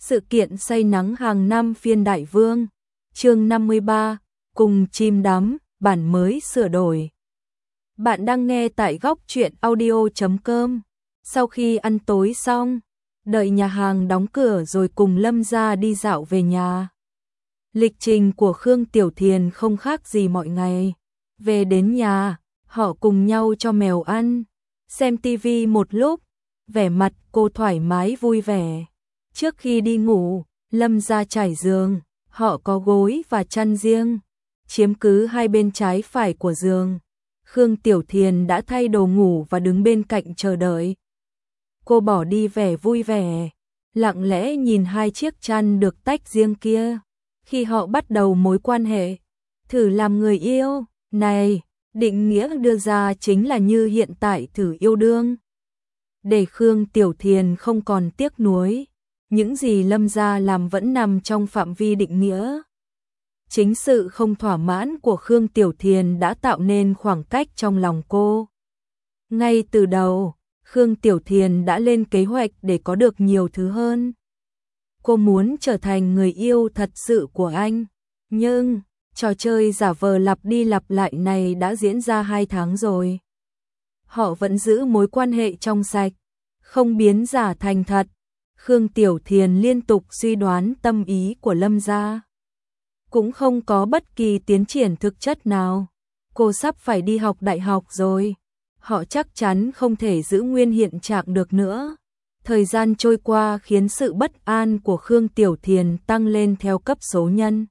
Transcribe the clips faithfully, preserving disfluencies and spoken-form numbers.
Sự kiện say nắng hàng năm phiên Đại Vương, chương năm mươi ba, cùng chim đắm, bản mới sửa đổi. Bạn đang nghe tại góc truyện audio chấm com. Sau khi ăn tối xong, đợi nhà hàng đóng cửa rồi cùng Lâm gia đi dạo về nhà. Lịch trình của Khương Tiểu Thiền không khác gì mọi ngày. Về đến nhà, họ cùng nhau cho mèo ăn, xem tivi một lúc, vẻ mặt cô thoải mái vui vẻ. Trước khi đi ngủ, Lâm gia trải giường, họ có gối và chăn riêng, chiếm cứ hai bên trái phải của giường. Khương Tiểu Thiền đã thay đồ ngủ và đứng bên cạnh chờ đợi. Cô bỏ đi vẻ vui vẻ, lặng lẽ nhìn hai chiếc chăn được tách riêng kia. Khi họ bắt đầu mối quan hệ, thử làm người yêu, này, định nghĩa đưa ra chính là như hiện tại thử yêu đương. Để Khương Tiểu Thiền không còn tiếc nuối, những gì Lâm gia làm vẫn nằm trong phạm vi định nghĩa. Chính sự không thỏa mãn của Khương Tiểu Thiền đã tạo nên khoảng cách trong lòng cô. Ngay từ đầu, Khương Tiểu Thiền đã lên kế hoạch để có được nhiều thứ hơn. Cô muốn trở thành người yêu thật sự của anh, nhưng trò chơi giả vờ lặp đi lặp lại này đã diễn ra hai tháng rồi. Họ vẫn giữ mối quan hệ trong sạch, không biến giả thành thật. Khương Tiểu Thiền liên tục suy đoán tâm ý của Lâm gia. Cũng không có bất kỳ tiến triển thực chất nào. Cô sắp phải đi học đại học rồi. Họ chắc chắn không thể giữ nguyên hiện trạng được nữa. Thời gian trôi qua khiến sự bất an của Khương Tiểu Thiền tăng lên theo cấp số nhân.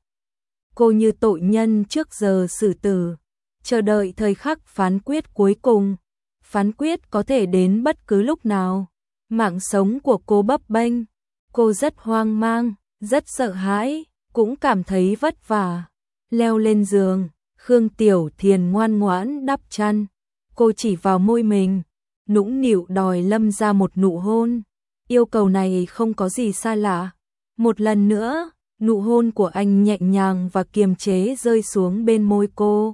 Cô như tội nhân trước giờ xử tử, chờ đợi thời khắc phán quyết cuối cùng. Phán quyết có thể đến bất cứ lúc nào. Mạng sống của cô bấp bênh, cô rất hoang mang, rất sợ hãi, cũng cảm thấy vất vả. Leo lên giường, Khương Tiểu Thiền ngoan ngoãn đắp chăn. Cô chỉ vào môi mình, nũng nịu đòi Lâm ra một nụ hôn. Yêu cầu này không có gì xa lạ. Một lần nữa, nụ hôn của anh nhẹ nhàng và kiềm chế rơi xuống bên môi cô.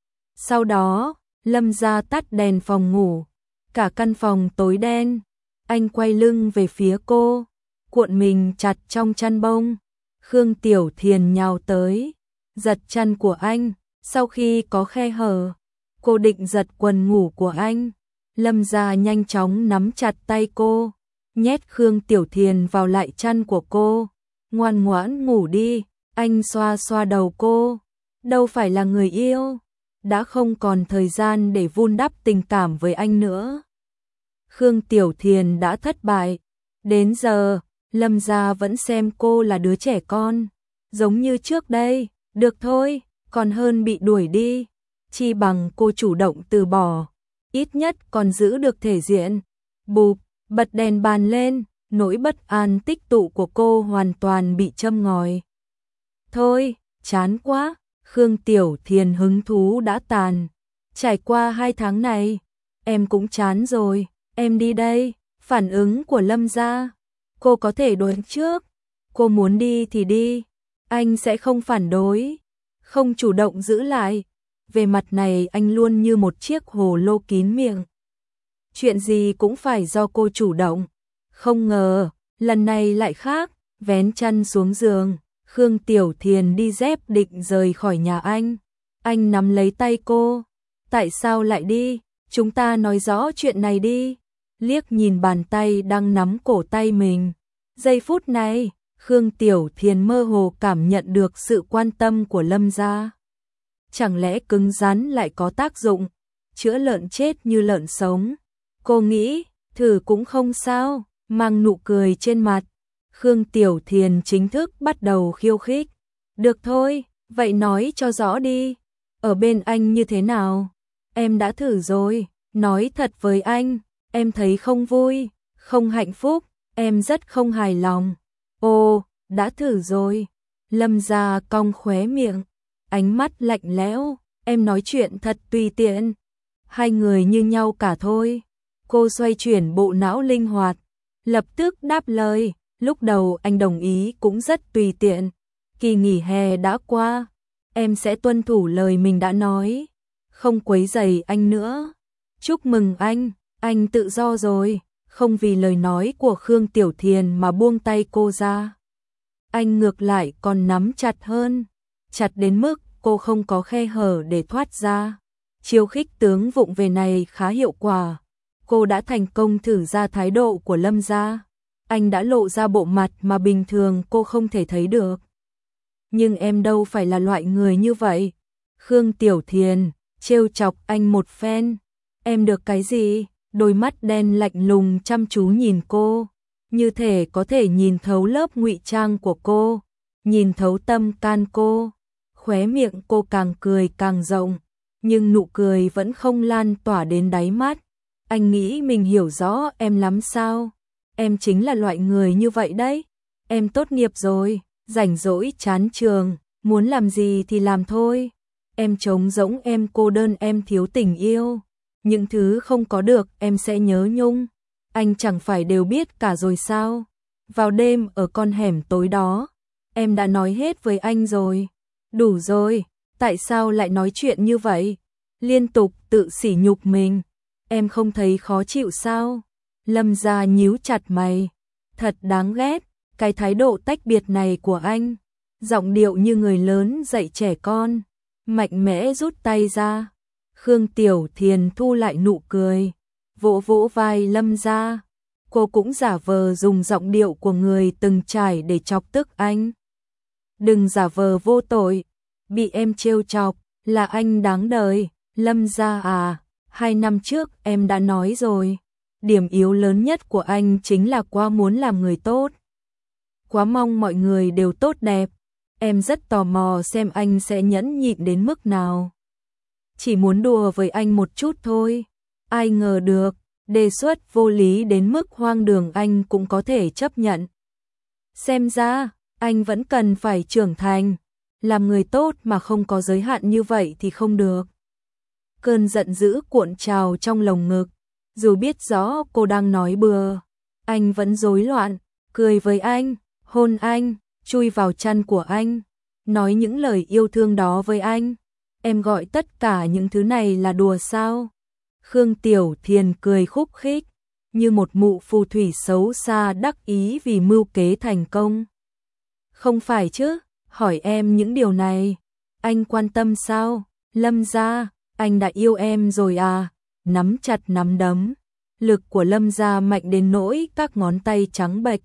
Sau đó, Lâm ra tắt đèn phòng ngủ. Cả căn phòng tối đen. Anh quay lưng về phía cô, cuộn mình chặt trong chăn bông. Khương Tiểu Thiền nhào tới, giật chăn của anh. Sau khi có khe hở, cô định giật quần ngủ của anh. Lâm gia nhanh chóng nắm chặt tay cô, nhét Khương Tiểu Thiền vào lại chăn của cô. Ngoan ngoãn ngủ đi, anh xoa xoa đầu cô. Đâu phải là người yêu, đã không còn thời gian để vun đắp tình cảm với anh nữa. Khương Tiểu Thiền đã thất bại. Đến giờ, Lâm gia vẫn xem cô là đứa trẻ con. Giống như trước đây, được thôi, còn hơn bị đuổi đi. Chi bằng cô chủ động từ bỏ, ít nhất còn giữ được thể diện. Bụp, bật đèn bàn lên, nỗi bất an tích tụ của cô hoàn toàn bị châm ngòi. Thôi, chán quá, Khương Tiểu Thiền hứng thú đã tàn. Trải qua hai tháng này, em cũng chán rồi. Em đi đây. Phản ứng của Lâm gia, cô có thể đoán trước. Cô muốn đi thì đi, anh sẽ không phản đối, không chủ động giữ lại. Về mặt này anh luôn như một chiếc hồ lô kín miệng. Chuyện gì cũng phải do cô chủ động. Không ngờ, lần này lại khác. Vén chăn xuống giường, Khương Tiểu Thiền đi dép định rời khỏi nhà anh. Anh nắm lấy tay cô. Tại sao lại đi? Chúng ta nói rõ chuyện này đi. Liếc nhìn bàn tay đang nắm cổ tay mình. Giây phút này, Khương Tiểu Thiền mơ hồ cảm nhận được sự quan tâm của Lâm gia. Chẳng lẽ cứng rắn lại có tác dụng, chữa lợn chết như lợn sống? Cô nghĩ, thử cũng không sao, mang nụ cười trên mặt. Khương Tiểu Thiền chính thức bắt đầu khiêu khích. Được thôi, vậy nói cho rõ đi. Ở bên anh như thế nào? Em đã thử rồi, nói thật với anh. Em thấy không vui, không hạnh phúc, em rất không hài lòng. Ồ, đã thử rồi. Lâm gia cong khóe miệng, ánh mắt lạnh lẽo. Em nói chuyện thật tùy tiện. Hai người như nhau cả thôi. Cô xoay chuyển bộ não linh hoạt, lập tức đáp lời. Lúc đầu anh đồng ý cũng rất tùy tiện. Kỳ nghỉ hè đã qua, em sẽ tuân thủ lời mình đã nói, không quấy rầy anh nữa. Chúc mừng anh. Anh tự do rồi, không vì lời nói của Khương Tiểu Thiền mà buông tay cô ra. anh ngược lại còn nắm chặt hơn, chặt đến mức cô không có khe hở để thoát ra. Chiêu khích tướng vụng về này khá hiệu quả. Cô đã thành công thử ra thái độ của Lâm gia. Anh đã lộ ra bộ mặt mà bình thường cô không thể thấy được. Nhưng em đâu phải là loại người như vậy. Khương Tiểu Thiền trêu chọc anh một phen. Em được cái gì? Đôi mắt đen lạnh lùng chăm chú nhìn cô, như thể có thể nhìn thấu lớp ngụy trang của cô, nhìn thấu tâm can cô. Khóe miệng cô càng cười càng rộng, nhưng nụ cười vẫn không lan tỏa đến đáy mắt. Anh nghĩ mình hiểu rõ em lắm sao? Em chính là loại người như vậy đấy. Em tốt nghiệp rồi, rảnh rỗi chán trường, muốn làm gì thì làm thôi. Em trống rỗng, em cô đơn, em thiếu tình yêu. Những thứ không có được em sẽ nhớ nhung. Anh chẳng phải đều biết cả rồi sao? Vào đêm ở con hẻm tối đó, em đã nói hết với anh rồi. Đủ rồi, tại sao lại nói chuyện như vậy? Liên tục tự sỉ nhục mình. Em không thấy khó chịu sao? Lâm gia nhíu chặt mày. Thật đáng ghét, cái thái độ tách biệt này của anh. Giọng điệu như người lớn dạy trẻ con. Mạnh mẽ rút tay ra. Khương Tiểu Thiền thu lại nụ cười, vỗ vỗ vai Lâm gia. Cô cũng giả vờ dùng giọng điệu của người từng trải để chọc tức anh. Đừng giả vờ vô tội, bị em trêu chọc là anh đáng đời. Lâm gia à, hai năm trước em đã nói rồi, điểm yếu lớn nhất của anh chính là quá muốn làm người tốt, quá mong mọi người đều tốt đẹp. Em rất tò mò xem anh sẽ nhẫn nhịn đến mức nào. Chỉ muốn đùa với anh một chút thôi. Ai ngờ được, đề xuất vô lý đến mức hoang đường anh cũng có thể chấp nhận. Xem ra, anh vẫn cần phải trưởng thành. Làm người tốt mà không có giới hạn như vậy thì không được. Cơn giận dữ cuộn trào trong lồng ngực. Dù biết rõ cô đang nói bừa, anh vẫn rối loạn, cười với anh, hôn anh, chui vào chăn của anh, nói những lời yêu thương đó với anh. Em gọi tất cả những thứ này là đùa sao? Khương Tiểu Thiền cười khúc khích, như một mụ phù thủy xấu xa đắc ý vì mưu kế thành công. Không phải chứ, hỏi em những điều này, anh quan tâm sao? Lâm gia, anh đã yêu em rồi à? Nắm chặt nắm đấm, lực của Lâm gia mạnh đến nỗi các ngón tay trắng bệch.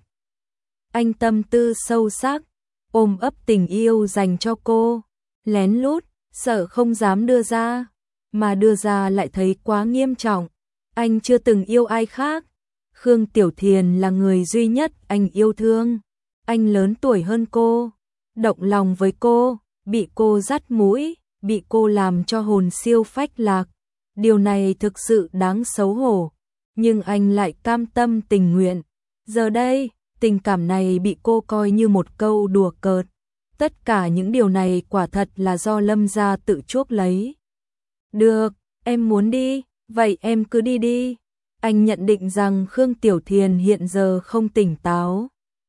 Anh tâm tư sâu sắc, ôm ấp tình yêu dành cho cô, lén lút, sợ không dám đưa ra, mà đưa ra lại thấy quá nghiêm trọng. Anh chưa từng yêu ai khác. Khương Tiểu Thiền là người duy nhất anh yêu thương. Anh lớn tuổi hơn cô, động lòng với cô, bị cô dắt mũi, bị cô làm cho hồn siêu phách lạc. Điều này thực sự đáng xấu hổ, nhưng anh lại cam tâm tình nguyện. Giờ đây, tình cảm này bị cô coi như một câu đùa cợt. Tất cả những điều này quả thật là do Lâm gia tự chuốc lấy. Được, em muốn đi, vậy em cứ đi đi. Anh nhận định rằng Khương Tiểu Thiền hiện giờ không tỉnh táo.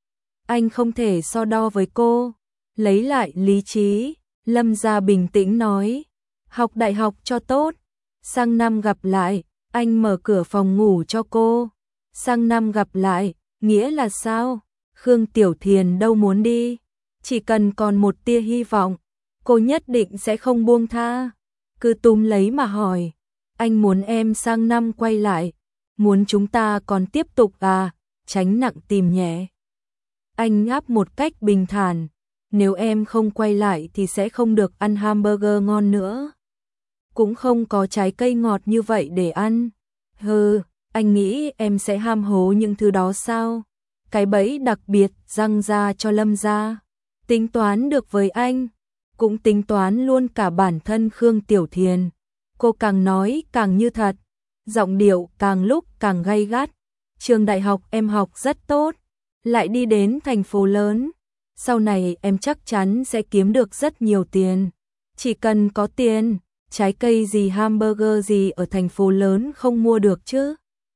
Anh không thể so đo với cô. Lấy lại lý trí, Lâm gia bình tĩnh nói. Học đại học cho tốt. Sang năm gặp lại, anh mở cửa phòng ngủ cho cô. Sang năm gặp lại, nghĩa là sao? Khương Tiểu Thiền đâu muốn đi. Chỉ cần còn một tia hy vọng, cô nhất định sẽ không buông tha. Cứ túm lấy mà hỏi, anh muốn em sang năm quay lại, muốn chúng ta còn tiếp tục à? Tránh nặng tìm nhẹ. Anh ngáp một cách bình thản, nếu em không quay lại thì sẽ không được ăn hamburger ngon nữa. Cũng không có trái cây ngọt như vậy để ăn. Hừ, anh nghĩ em sẽ ham hố những thứ đó sao? Cái bẫy đặc biệt răng ra cho Lâm gia. Tính toán được với anh, cũng tính toán luôn cả bản thân Khương Tiểu Thiền. Cô càng nói càng như thật, giọng điệu càng lúc càng gay gắt. Trường đại học em học rất tốt, lại đi đến thành phố lớn. Sau này em chắc chắn sẽ kiếm được rất nhiều tiền. Chỉ cần có tiền, trái cây gì hamburger gì ở thành phố lớn không mua được chứ.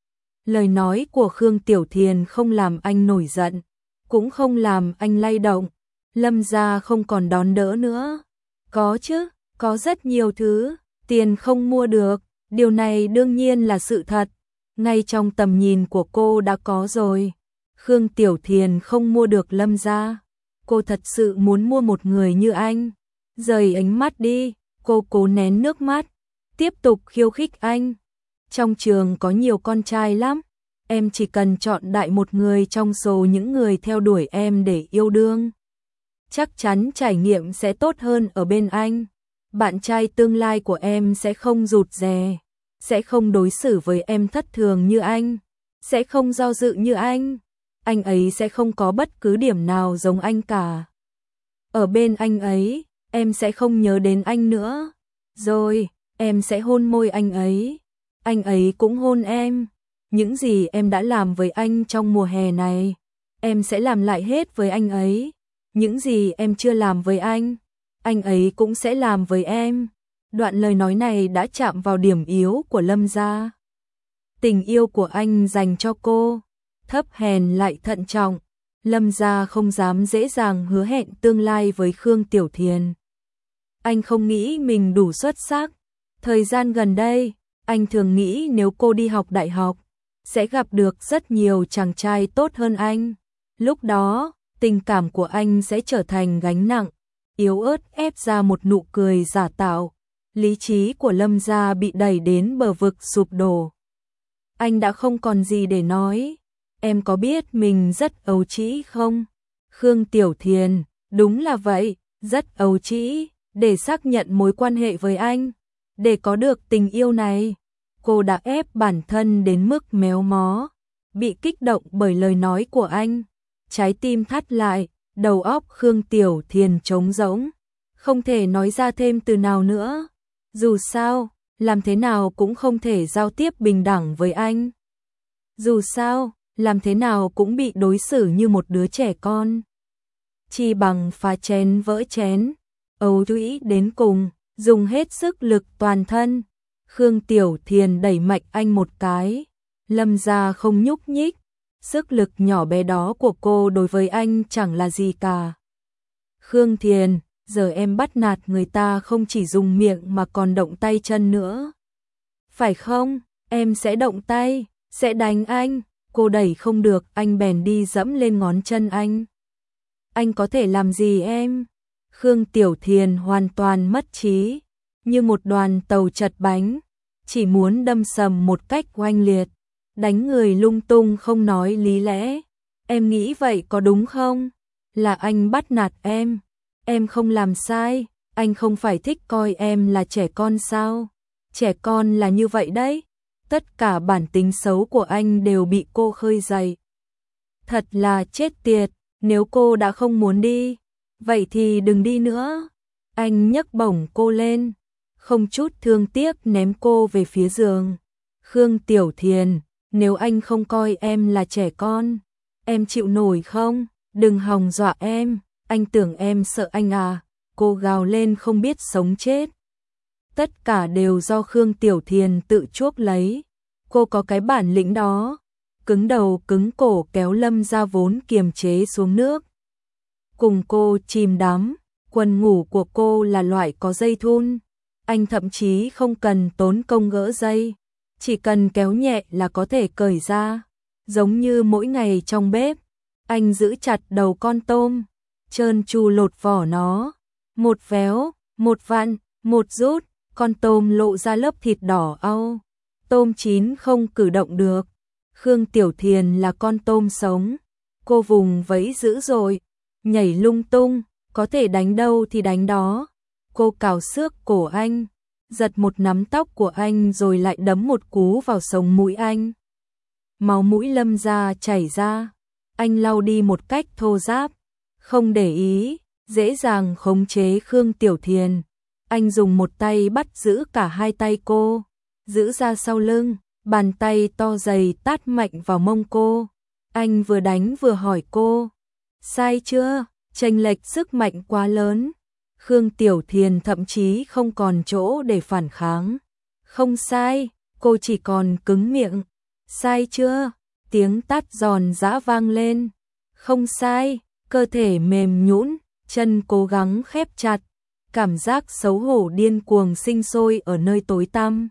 Lời nói của Khương Tiểu Thiền không làm anh nổi giận, cũng không làm anh lay động. Lâm gia không còn đón đỡ nữa. Có chứ, có rất nhiều thứ, tiền không mua được, điều này đương nhiên là sự thật. Ngay trong tầm nhìn của cô đã có rồi. Khương Tiểu Thiền không mua được Lâm gia. cô thật sự muốn mua một người như anh. Rời ánh mắt đi, cô cố nén nước mắt, tiếp tục khiêu khích anh. Trong trường có nhiều con trai lắm, em chỉ cần chọn đại một người trong số những người theo đuổi em để yêu đương. Chắc chắn trải nghiệm sẽ tốt hơn ở bên anh. Bạn trai tương lai của em sẽ không rụt rè, sẽ không đối xử với em thất thường như anh, sẽ không do dự như anh. Anh ấy sẽ không có bất cứ điểm nào giống anh cả. Ở bên anh ấy, em sẽ không nhớ đến anh nữa. Rồi, em sẽ hôn môi anh ấy. Anh ấy cũng hôn em. Những gì em đã làm với anh trong mùa hè này, em sẽ làm lại hết với anh ấy. Những gì em chưa làm với anh, anh ấy cũng sẽ làm với em. Đoạn lời nói này đã chạm vào điểm yếu của Lâm Gia. Tình yêu của anh dành cho cô, thấp hèn lại thận trọng. Lâm Gia không dám dễ dàng hứa hẹn tương lai với Khương Tiểu Thiền. Anh không nghĩ mình đủ xuất sắc. Thời gian gần đây, anh thường nghĩ nếu cô đi học đại học, sẽ gặp được rất nhiều chàng trai tốt hơn anh. Lúc đó, tình cảm của anh sẽ trở thành gánh nặng, yếu ớt ép ra một nụ cười giả tạo. Lý trí của Lâm Gia bị đẩy đến bờ vực sụp đổ. Anh đã không còn gì để nói. Em có biết mình rất ấu trĩ không? Khương Tiểu Thiền, đúng là vậy, rất ấu trĩ. Để xác nhận mối quan hệ với anh, để có được tình yêu này, cô đã ép bản thân đến mức méo mó. Bị kích động bởi lời nói của anh, trái tim thắt lại, đầu óc Khương Tiểu Thiền trống rỗng, không thể nói ra thêm từ nào nữa. Dù sao, làm thế nào cũng không thể giao tiếp bình đẳng với anh. Dù sao, làm thế nào cũng bị đối xử như một đứa trẻ con. Chỉ bằng phá chén vỡ chén, ấu trĩ đến cùng, dùng hết sức lực toàn thân. Khương Tiểu Thiền đẩy mạnh anh một cái. Lâm Gia không nhúc nhích. Sức lực nhỏ bé đó của cô đối với anh chẳng là gì cả. Khương Thiền, giờ em bắt nạt người ta không chỉ dùng miệng mà còn động tay chân nữa. Phải không? Em sẽ động tay, sẽ đánh anh. Cô đẩy không được, anh bèn đi dẫm lên ngón chân anh. Anh có thể làm gì em? Khương Tiểu Thiền hoàn toàn mất trí, như một đoàn tàu chật bánh, chỉ muốn đâm sầm một cách oanh liệt, đánh người lung tung không nói lý lẽ. Em nghĩ vậy có đúng không? Là anh bắt nạt em, em không làm sai, anh không phải thích coi em là trẻ con sao? Trẻ con là như vậy đấy. Tất cả bản tính xấu của anh đều bị cô khơi dậy. Thật là chết tiệt, nếu cô đã không muốn đi, vậy thì đừng đi nữa. Anh nhấc bổng cô lên, không chút thương tiếc ném cô về phía giường. Khương Tiểu Thiền, nếu anh không coi em là trẻ con, em chịu nổi không? Đừng hòng dọa em, anh tưởng em sợ anh à? Cô gào lên không biết sống chết. Tất cả đều do Khương Tiểu Thiền tự chuốc lấy. Cô có cái bản lĩnh đó. Cứng đầu cứng cổ kéo Lâm Gia vốn kiềm chế xuống nước. Cùng cô chìm đắm, quần ngủ của cô là loại có dây thun. Anh thậm chí không cần tốn công gỡ dây, chỉ cần kéo nhẹ là có thể cởi ra. Giống như mỗi ngày trong bếp, anh giữ chặt đầu con tôm, trơn tru lột vỏ nó. Một véo, một vặn, một rút, con tôm lộ ra lớp thịt đỏ au. Tôm chín không cử động được. Khương Tiểu Thiền là con tôm sống. Cô vùng vẫy dữ dội, nhảy lung tung, có thể đánh đâu thì đánh đó. Cô cào xước cổ anh, giật một nắm tóc của anh rồi lại đấm một cú vào sống mũi anh. Máu mũi Lâm Gia chảy ra, anh lau đi một cách thô ráp, không để ý, dễ dàng khống chế Khương Tiểu Thiền. Anh dùng một tay bắt giữ cả hai tay cô, giữ ra sau lưng, bàn tay to dày tát mạnh vào mông cô. Anh vừa đánh vừa hỏi cô, sai chưa? Chênh lệch sức mạnh quá lớn. Khương Tiểu Thiền thậm chí không còn chỗ để phản kháng. Không sai, cô chỉ còn cứng miệng. Sai chưa? Tiếng tát giòn giã vang lên. Không sai, cơ thể mềm nhũn, chân cố gắng khép chặt. Cảm giác xấu hổ điên cuồng sinh sôi ở nơi tối tăm.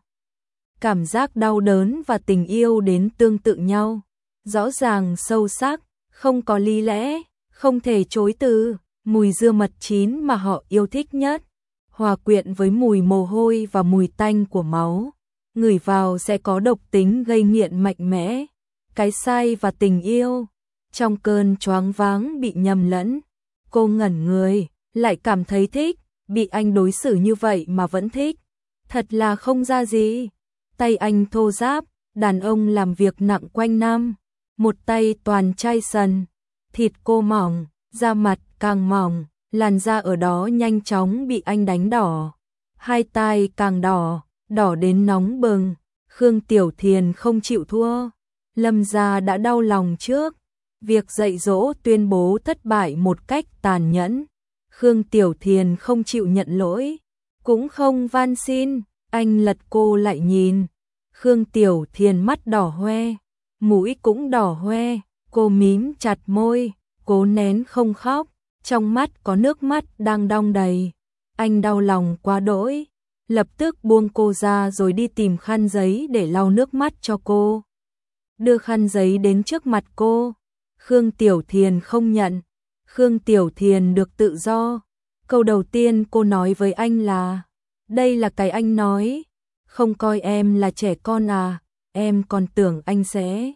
Cảm giác đau đớn và tình yêu đến tương tự nhau. Rõ ràng sâu sắc, không có lý lẽ, không thể chối từ. mùi dưa mật chín mà họ yêu thích nhất, hòa quyện với mùi mồ hôi và mùi tanh của máu, ngửi vào sẽ có độc tính gây nghiện mạnh mẽ, cái say và tình yêu. Trong cơn choáng váng bị nhầm lẫn, cô ngẩn người, lại cảm thấy thích, bị anh đối xử như vậy mà vẫn thích, thật là không ra gì. Tay anh thô ráp, đàn ông làm việc nặng quanh năm, một tay toàn chai sần, thịt cô mỏng, da mặt càng mỏng, làn da ở đó nhanh chóng bị anh đánh đỏ, hai tai càng đỏ, đỏ đến nóng bừng. Khương Tiểu Thiền không chịu thua, Lâm gia đã đau lòng trước, việc dạy dỗ tuyên bố thất bại một cách tàn nhẫn. Khương Tiểu Thiền không chịu nhận lỗi, cũng không van xin, anh lật cô lại nhìn. Khương Tiểu Thiền mắt đỏ hoe, mũi cũng đỏ hoe, cô mím chặt môi, cố nén không khóc, trong mắt có nước mắt đang đong đầy. Anh đau lòng quá đỗi, lập tức buông cô ra rồi đi tìm khăn giấy để lau nước mắt cho cô. Đưa khăn giấy đến trước mặt cô, Khương Tiểu Thiền không nhận. Khương Tiểu Thiền được tự do. Câu đầu tiên cô nói với anh là, đây là cái anh nói, không coi em là trẻ con à, em còn tưởng anh sẽ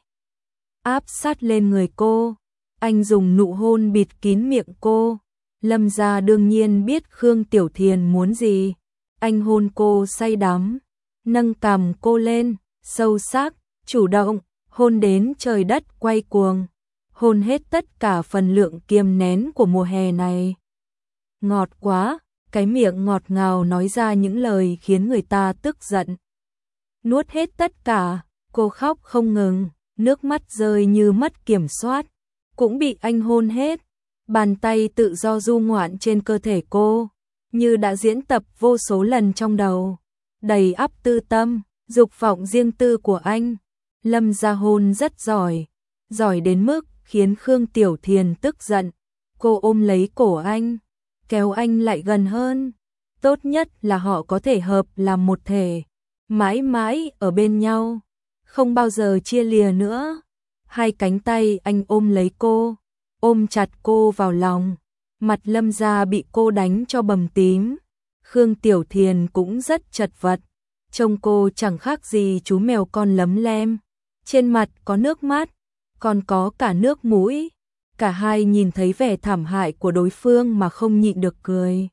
áp sát lên người cô. Anh dùng nụ hôn bịt kín miệng cô. Lâm gia đương nhiên biết Khương Tiểu Thiền muốn gì. Anh hôn cô say đắm, nâng cằm cô lên, sâu sắc, chủ động, hôn đến trời đất quay cuồng, hôn hết tất cả phần lượng kiềm nén của mùa hè này. Ngọt quá, cái miệng ngọt ngào nói ra những lời khiến người ta tức giận. Nuốt hết tất cả, cô khóc không ngừng, nước mắt rơi như mất kiểm soát, cũng bị anh hôn hết. Bàn tay tự do du ngoạn trên cơ thể cô, như đã diễn tập vô số lần trong đầu, đầy ắp tư tâm, dục vọng riêng tư của anh. Lâm gia hôn rất giỏi, giỏi đến mức khiến Khương Tiểu Thiền tức giận. Cô ôm lấy cổ anh, kéo anh lại gần hơn. Tốt nhất là họ có thể hợp làm một thể, mãi mãi ở bên nhau, không bao giờ chia lìa nữa. Hai cánh tay anh ôm lấy cô, ôm chặt cô vào lòng. Mặt Lâm gia bị cô đánh cho bầm tím. Khương Tiểu Thiền cũng rất chật vật, trông cô chẳng khác gì chú mèo con lấm lem. Trên mặt có nước mắt, còn có cả nước mũi. Cả hai nhìn thấy vẻ thảm hại của đối phương mà không nhịn được cười.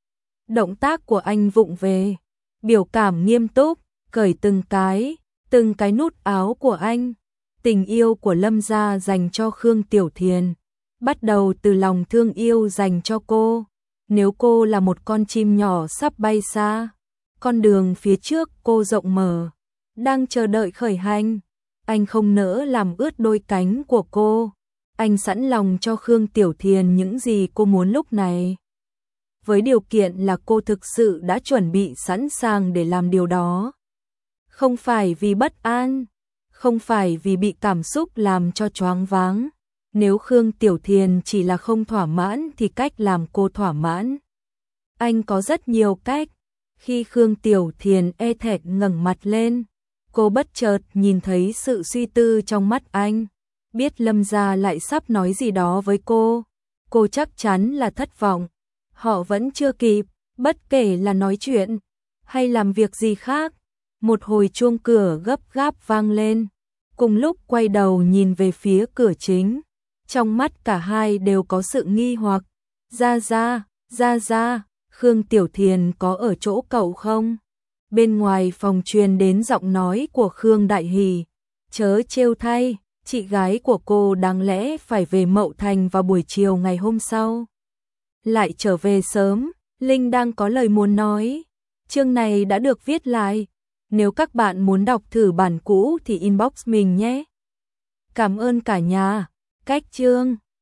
Động tác của anh vụng về, biểu cảm nghiêm túc, cởi từng cái, từng cái nút áo của anh. Tình yêu của Lâm gia dành cho Khương Tiểu Thiền bắt đầu từ lòng thương yêu dành cho cô. Nếu cô là một con chim nhỏ sắp bay xa, con đường phía trước cô rộng mở, đang chờ đợi khởi hành, anh không nỡ làm ướt đôi cánh của cô. Anh sẵn lòng cho Khương Tiểu Thiền những gì cô muốn lúc này, với điều kiện là cô thực sự đã chuẩn bị sẵn sàng để làm điều đó. Không phải vì bất an, không phải vì bị cảm xúc làm cho choáng váng. Nếu Khương Tiểu Thiền chỉ là không thỏa mãn thì cách làm cô thỏa mãn. Anh có rất nhiều cách. Khi Khương Tiểu Thiền e thẹn ngẩng mặt lên, cô bất chợt nhìn thấy sự suy tư trong mắt anh. Biết Lâm gia lại sắp nói gì đó với cô, cô chắc chắn là thất vọng. Họ vẫn chưa kịp, bất kể là nói chuyện hay làm việc gì khác. Một hồi chuông cửa gấp gáp vang lên, cùng lúc quay đầu nhìn về phía cửa chính. Trong mắt cả hai đều có sự nghi hoặc. Gia Gia, Gia Gia, Khương Tiểu Thiền có ở chỗ cậu không? Bên ngoài phòng truyền đến giọng nói của Khương Đại Hỷ. Chớ trêu thay, chị gái của cô đáng lẽ phải về Mậu Thành vào buổi chiều ngày hôm sau. Lại trở về sớm, Linh đang có lời muốn nói. Chương này đã được viết lại. Nếu các bạn muốn đọc thử bản cũ thì inbox mình nhé. Cảm ơn cả nhà. Cách chương